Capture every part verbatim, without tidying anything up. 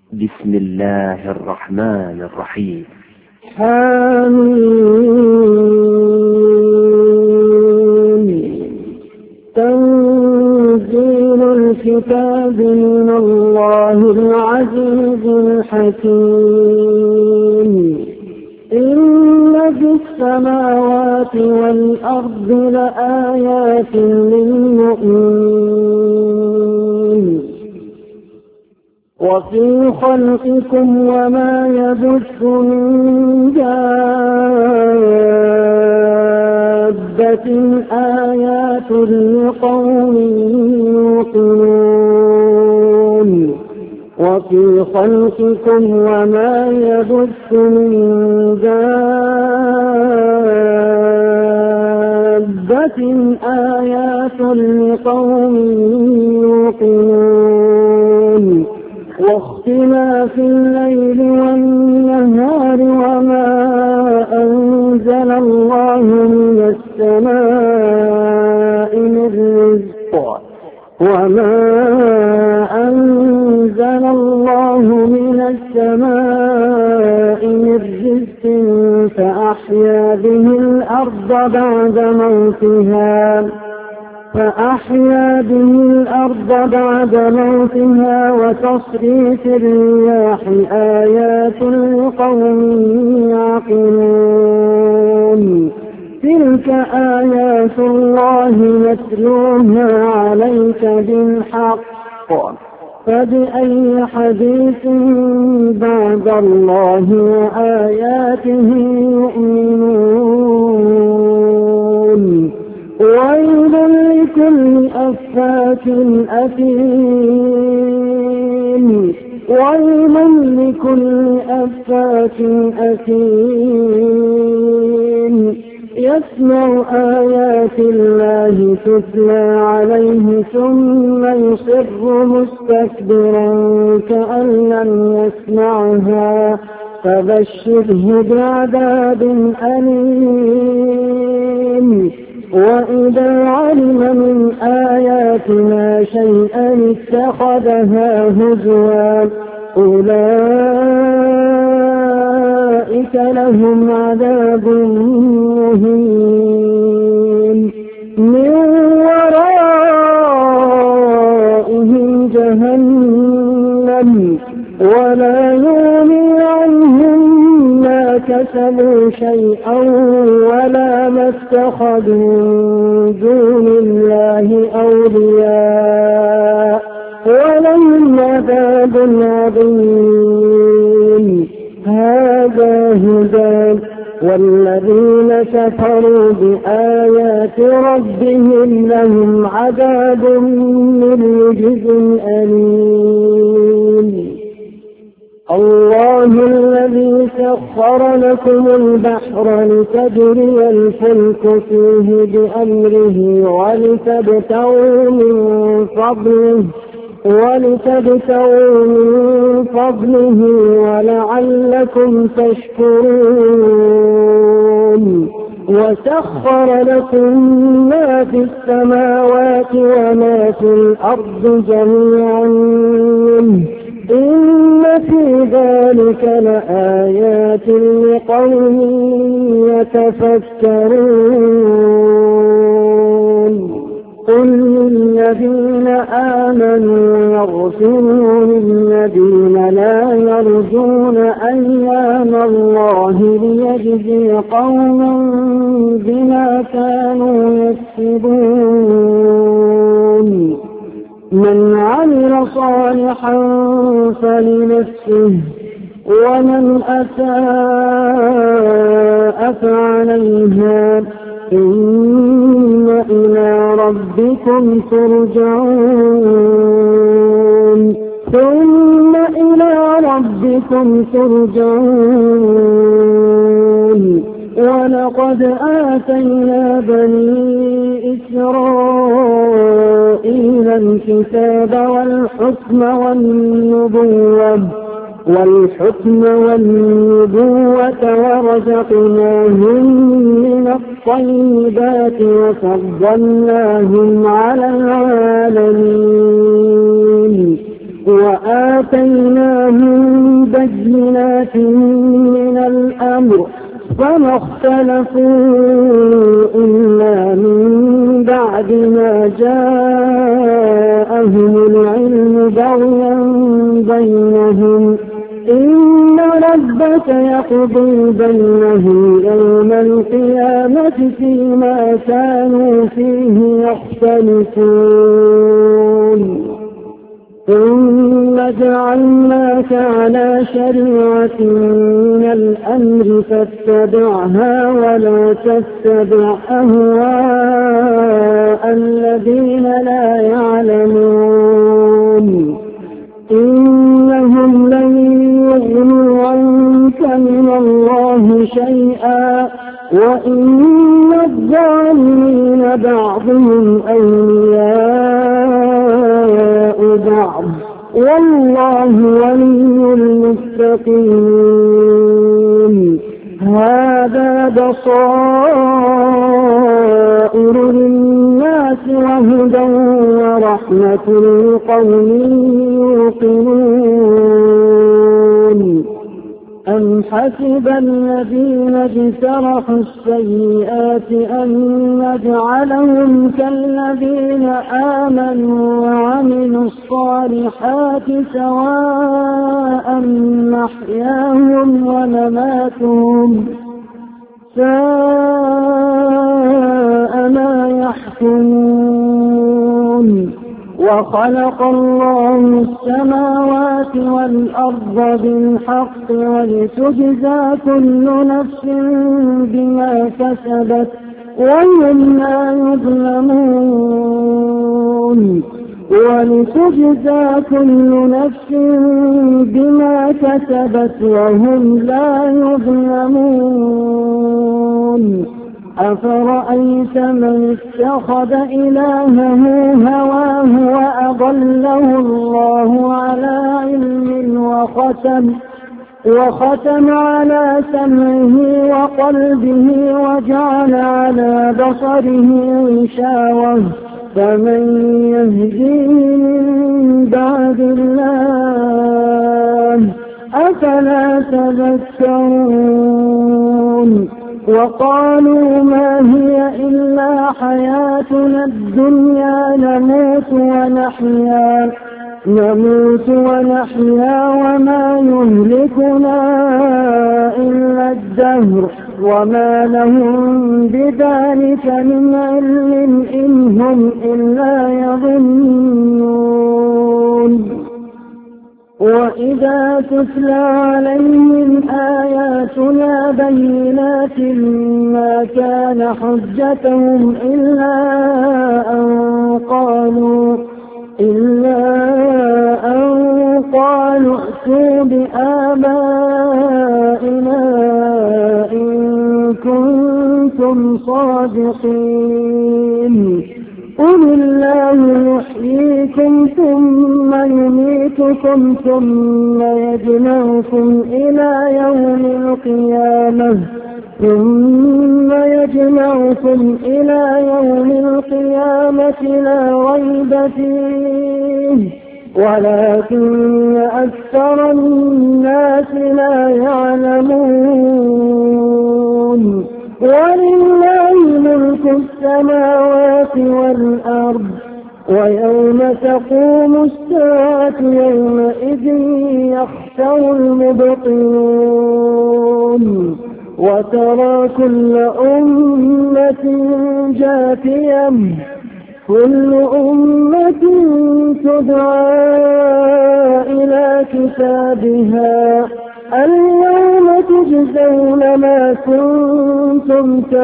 بسم الله الرحمن الرحيم. حميم. تنزيل الكتاب من الله العزيز الحكيم. إن في السماوات والأرض لآيات للمؤمنين وفي خلقكم وما يبث من دابة آيات لقوم يوقنون وفي خلقكم وما يبث من دابة آيات لقوم يوقنون واختلاف الليل والنهار وما أنزل الله من السماء من رزق وما أنزل الله من السماء من رزق فأحيا به الأرض بعد موتها فأحيا به الأرض بعد موتها وتصريف الرياح آيات لقوم يعقلون تلك آيات الله نتلوها عليك بالحق فبأي حديث بعد الله وآياته يؤمنون ويل لكل أفاك أثيم ويل لكل أفاك أثيم يسمع آيات الله تتلى عليه ثم يصر مستكبرا كأن لم يسمعها فبشره بعذاب أليم وإذا علم من آياتنا شيئا اتخذها هزوا أولئك لهم عذاب مهين من ورائهم جهنم ولا يغني عنهم ما كسبوا شيئا ولا ما اتخذوا من دون الله أولياء ولهم عذاب عظيم هذا هدى والذين كفروا بآيات ربهم لهم عذاب من رجز أليم الله الذي سخر لكم البحر لتجري الفلك فيه بأمره ولتبتغوا من فضله ولتبتغوا من فضله ولعلكم تشكرون وسخر لكم ما في السماوات وما في الأرض جميعا إن في ذلك لآيات لقوم يتفكرون قل للذين آمنوا يغفروا للذين لا يرجون أيام الله ليجزي قوما بما كانوا يكسبون من عمل صالحا فلنفسه ومن أساء فعليها إن إلى ربكم ترجعون ثم إلى ربكم ترجعون ولقد آتينا بني إسرائيل الكتاب والحكم والنبوة والحكم والنبوة ورزقناهم من الطيبات وفضلناهم على العالمين وآتيناهم بينات من الأمر فما اختلفوا إلا من بعد ما جاءهم العلم بغيا بينهم إن ربك يقضي بينهم يوم القيامة فيما كانوا فيه يختلفون ثم جعلناك على شريعة من الأمر فاتبعها ولا تتبع أهواء الذين لا يعلمون إنهم لن يغنوا عنك من الله شيئا وإن الظالمين بعضهم أولياء بعض والله ولي المتقين هذا بصائر للناس وهدى ورحمة لقوم يوقنون أم حسب الذين اجترحوا السيئات أن نجعلهم كالذين آمنوا وعملوا الصالحات سواء محياهم ومماتهم ساء ما يحكمون وخلق الله السماوات والأرض بالحق ولتجزى كل نفس بما كسبت وهم لا يظلمون ولتجزى كل نفس بما كسبت وهم لا يظلمون أفرأيت من اتخذ إلهه هواه وأضله الله على علم وختم وختم على سمعه وقلبه وجعل على بصره غشاوة فمن يهديه من بعد الله أفلا تذكرون وقالوا ما هي إلا حياتنا الدنيا نموت ونحيا نموت ونحيا وما يهلكنا إلا الدهر وما لهم بذلك من علم إن هم إلا يظنون وإذا تتلى عليهم آياتنا بينات ما كان حجتهم إلا أن قالوا إلا أن قالوا ائتوا بآبائنا إن كنتم صادقين قل الله يحييكم ثم يميتكم ثم يجمعكم إلى يوم القيامة ثم يجمعكم إلى يوم القيامة لا ريب فيه ولكن أكثر الناس لا يعلمون ولله ملك السماوات والأرض ويوم تقوم الساعة يومئذ يخسر المبطلون وترى كل أمة جاثية كل أمة تدعى إلى كتابها اليوم تجزون ما كنتم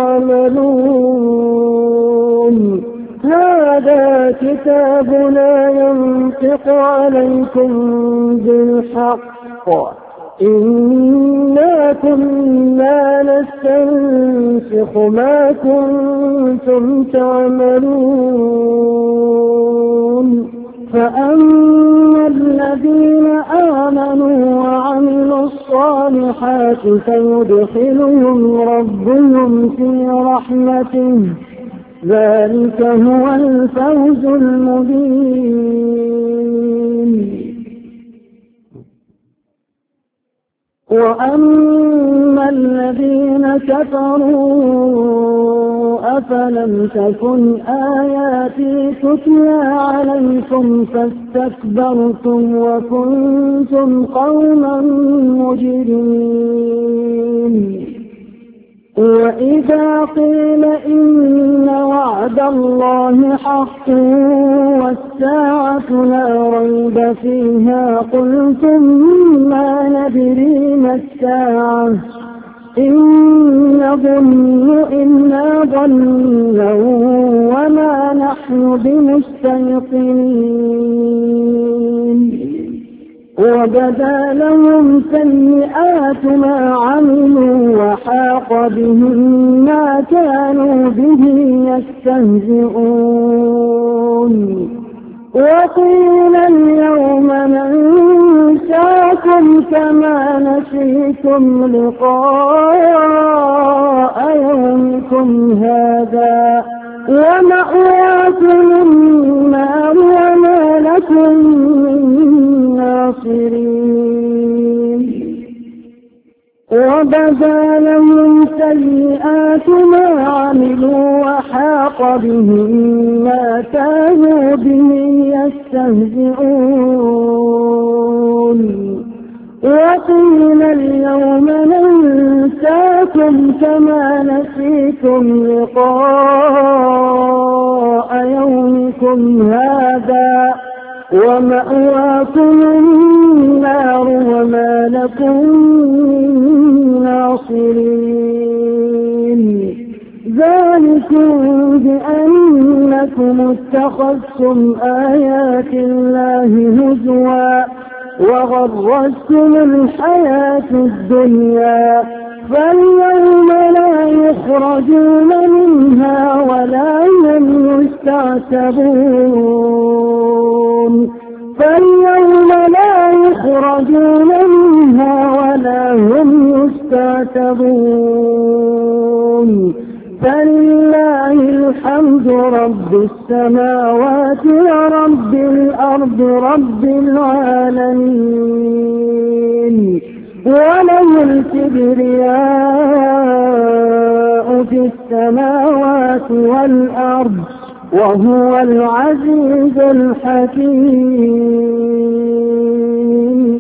تعملون هذا كتابنا ينطق عليكم بالحق إنا كنا نستنسخ ما كنتم تعملون فأما الذين آمنوا وعملوا الصالحات فيدخلهم ربهم في رحمته ذلك هو الفوز المبين وأما الذين كفروا أفلم تكن آياتي تتلى عليكم فاستكبرتم وكنتم قوما مجرمين وإذا قيل إن وعد الله حق والساعة لا ريب فيها قلتم ما ندري ما الساعة إن نظن إلا ظنا وما نحن بمستيقنين وبدا لهم سيئات ما عملوا وحاق بهم ما كانوا به يستهزئون وقيل اليوم ننساكم كما نسيتم لقاء يومكم هذا ومأواكم النار وما لكم من ناصرين وبدا لهم سيئات ما عملوا وحاق بهم ما كانوا به يستهزئون وقيل اليوم ننساكم كما نسيتم لقاء يومكم هذا ومأواكم النار وما لكم من ناصرين ذلكم بأنكم اتخذتم آيات الله هزوا وغرتكم الحياة الدنيا فاليوم لا يخرجون منها ولا هم يستعتبون فاليوم لا يخرجون منها ولا هم يستعتبون فلله الحمد رب السماوات ورب الأرض رب العالمين وله الكبرياء في السماوات والأرض وهو العزيز الحكيم